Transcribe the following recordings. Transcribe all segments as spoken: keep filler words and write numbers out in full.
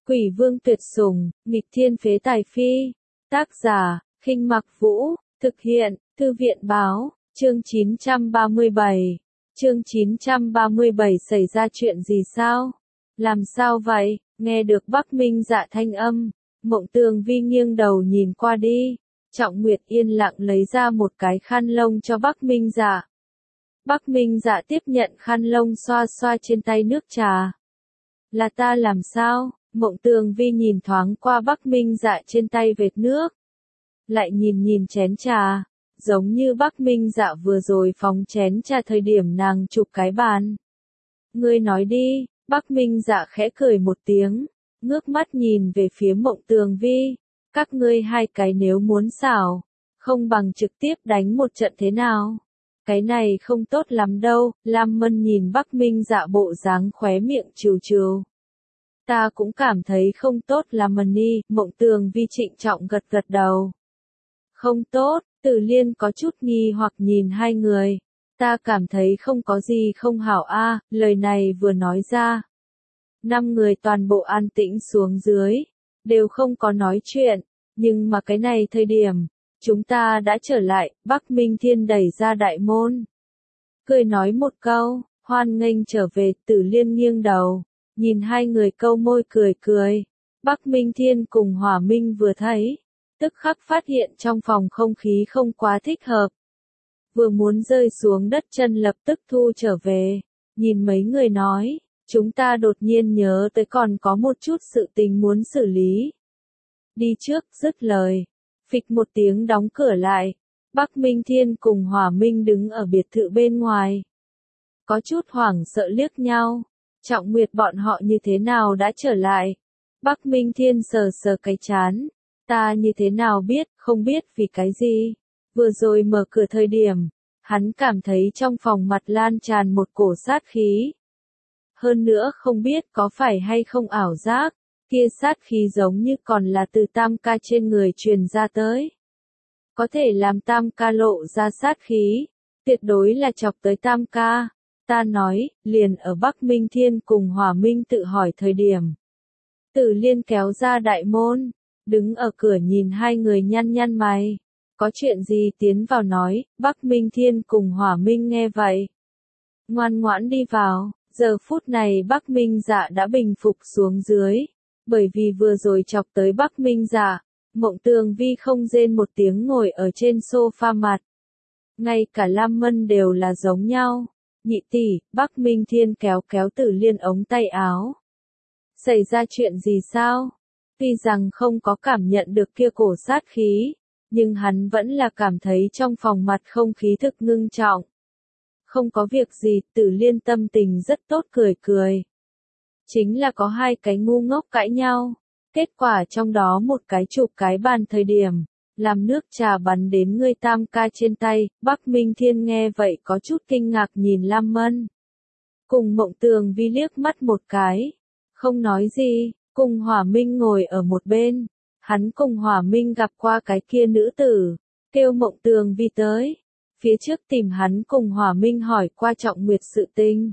Quỷ vương tuyệt sủng, nghịch thiên phế tài phi. Tác giả, Khinh Mặc Vũ, thực hiện, Thư viện báo, chương chín trăm ba mươi bảy. Chương chín trăm ba mươi bảy xảy ra chuyện gì sao? Làm sao vậy? Nghe được Bắc Minh Dạ thanh âm, Mộng Tường Vi nghiêng đầu nhìn qua đi. Trọng Nguyệt yên lặng lấy ra một cái khăn lông cho Bắc Minh Dạ. Bắc Minh Dạ tiếp nhận khăn lông xoa xoa trên tay nước trà. Là ta làm sao? Mộng Tường Vi nhìn thoáng qua Bắc Minh Dạ trên tay vệt nước. Lại nhìn nhìn chén trà, giống như Bắc Minh Dạ vừa rồi phóng chén trà thời điểm nàng chụp cái bàn. Ngươi nói đi, Bắc Minh Dạ khẽ cười một tiếng, ngước mắt nhìn về phía Mộng Tường Vi. Các ngươi hai cái nếu muốn xảo, không bằng trực tiếp đánh một trận thế nào? Cái này không tốt lắm đâu, Lam Mân nhìn Bắc Minh Dạ bộ dáng khóe miệng trừ trừ. Ta cũng cảm thấy không tốt lắm Mân, Mộng Tường Vi trịnh trọng gật gật đầu. Không tốt, Tử Liên có chút nghi hoặc nhìn hai người. Ta cảm thấy không có gì không hảo a, lời này vừa nói ra. Năm người toàn bộ an tĩnh xuống dưới, đều không có nói chuyện, nhưng mà cái này thời điểm, chúng ta đã trở lại, Bắc Minh Thiên đẩy ra đại môn. Cười nói một câu, hoan nghênh trở về, Tử Liên nghiêng đầu, nhìn hai người câu môi cười cười. Bắc Minh Thiên cùng Hỏa Minh vừa thấy, tức khắc phát hiện trong phòng không khí không quá thích hợp. Vừa muốn rơi xuống đất chân lập tức thu trở về, nhìn mấy người nói, chúng ta đột nhiên nhớ tới còn có một chút sự tình muốn xử lý. Đi trước, dứt lời, phịch một tiếng đóng cửa lại, Bắc Minh Thiên cùng Hỏa Minh đứng ở biệt thự bên ngoài. Có chút hoảng sợ liếc nhau, Trọng Nguyệt bọn họ như thế nào đã trở lại. Bắc Minh Thiên sờ sờ cái chán, ta như thế nào biết, không biết vì cái gì. Vừa rồi mở cửa thời điểm, hắn cảm thấy trong phòng mặt lan tràn một cổ sát khí. Hơn nữa không biết có phải hay không ảo giác, kia sát khí giống như còn là từ Tam Ca trên người truyền ra tới. Có thể làm Tam Ca lộ ra sát khí, tuyệt đối là chọc tới Tam Ca. Ta nói, liền ở Bắc Minh Thiên cùng Hỏa Minh tự hỏi thời điểm. Tử Liên kéo ra đại môn, đứng ở cửa nhìn hai người nhăn nhăn mày. Có chuyện gì tiến vào nói, Bắc Minh Thiên cùng Hỏa Minh nghe vậy. Ngoan ngoãn đi vào, giờ phút này Bắc Minh Dạ đã bình phục xuống dưới. Bởi vì vừa rồi chọc tới Bắc Minh Dạ, Mộng Tường Vi không rên một tiếng ngồi ở trên sofa mặt. Ngay cả Lam Mân đều là giống nhau. Nhị tỷ, Bắc Minh Thiên kéo kéo Tử Liên ống tay áo. Xảy ra chuyện gì sao? Tuy rằng không có cảm nhận được kia cổ sát khí, nhưng hắn vẫn là cảm thấy trong phòng mặt không khí thực ngưng trọng. Không có việc gì, Tử Liên tâm tình rất tốt cười cười. Chính là có hai cái ngu ngốc cãi nhau, kết quả trong đó một cái chụp cái bàn thời điểm, làm nước trà bắn đến người Tam Ca trên tay. Bắc Minh Thiên nghe vậy có chút kinh ngạc nhìn Lam Mân. Cùng Mộng Tường Vi liếc mắt một cái, không nói gì, cùng Hỏa Minh ngồi ở một bên. Hắn cùng Hỏa Minh gặp qua cái kia nữ tử, kêu Mộng Tường Vi tới. Phía trước tìm hắn cùng Hỏa Minh hỏi qua Trọng Nguyệt sự tình.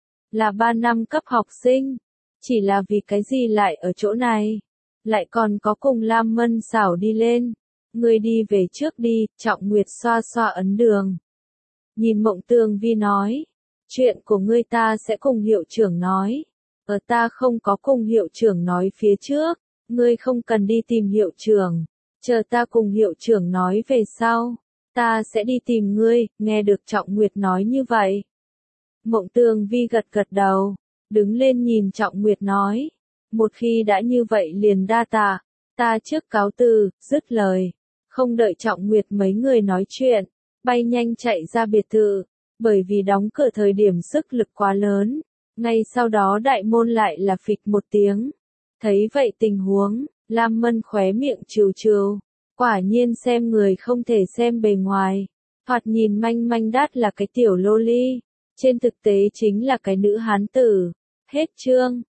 Là ba năm cấp học sinh, chỉ là vì cái gì lại ở chỗ này, lại còn có cùng Lam Mân xảo đi lên. Ngươi đi về trước đi, Trọng Nguyệt xoa xoa ấn đường. Nhìn Mộng Tường Vi nói, chuyện của ngươi ta sẽ cùng hiệu trưởng nói. Ở ta không có cùng hiệu trưởng nói phía trước, ngươi không cần đi tìm hiệu trưởng, chờ ta cùng hiệu trưởng nói về sau, ta sẽ đi tìm ngươi. Nghe được Trọng Nguyệt nói như vậy, Mộng Tường Vi gật gật đầu, đứng lên nhìn Trọng Nguyệt nói, một khi đã như vậy liền đa tạ, ta trước cáo từ. Dứt lời, không đợi Trọng Nguyệt mấy người nói chuyện, bay nhanh chạy ra biệt thự, bởi vì đóng cửa thời điểm sức lực quá lớn. Ngay sau đó đại môn lại là phịch một tiếng. Thấy vậy tình huống, Lam Mân khóe miệng trừ trừ. Quả nhiên xem người không thể xem bề ngoài. Thoạt nhìn manh manh đát là cái tiểu lô ly, trên thực tế chính là cái nữ hán tử. Hết chương.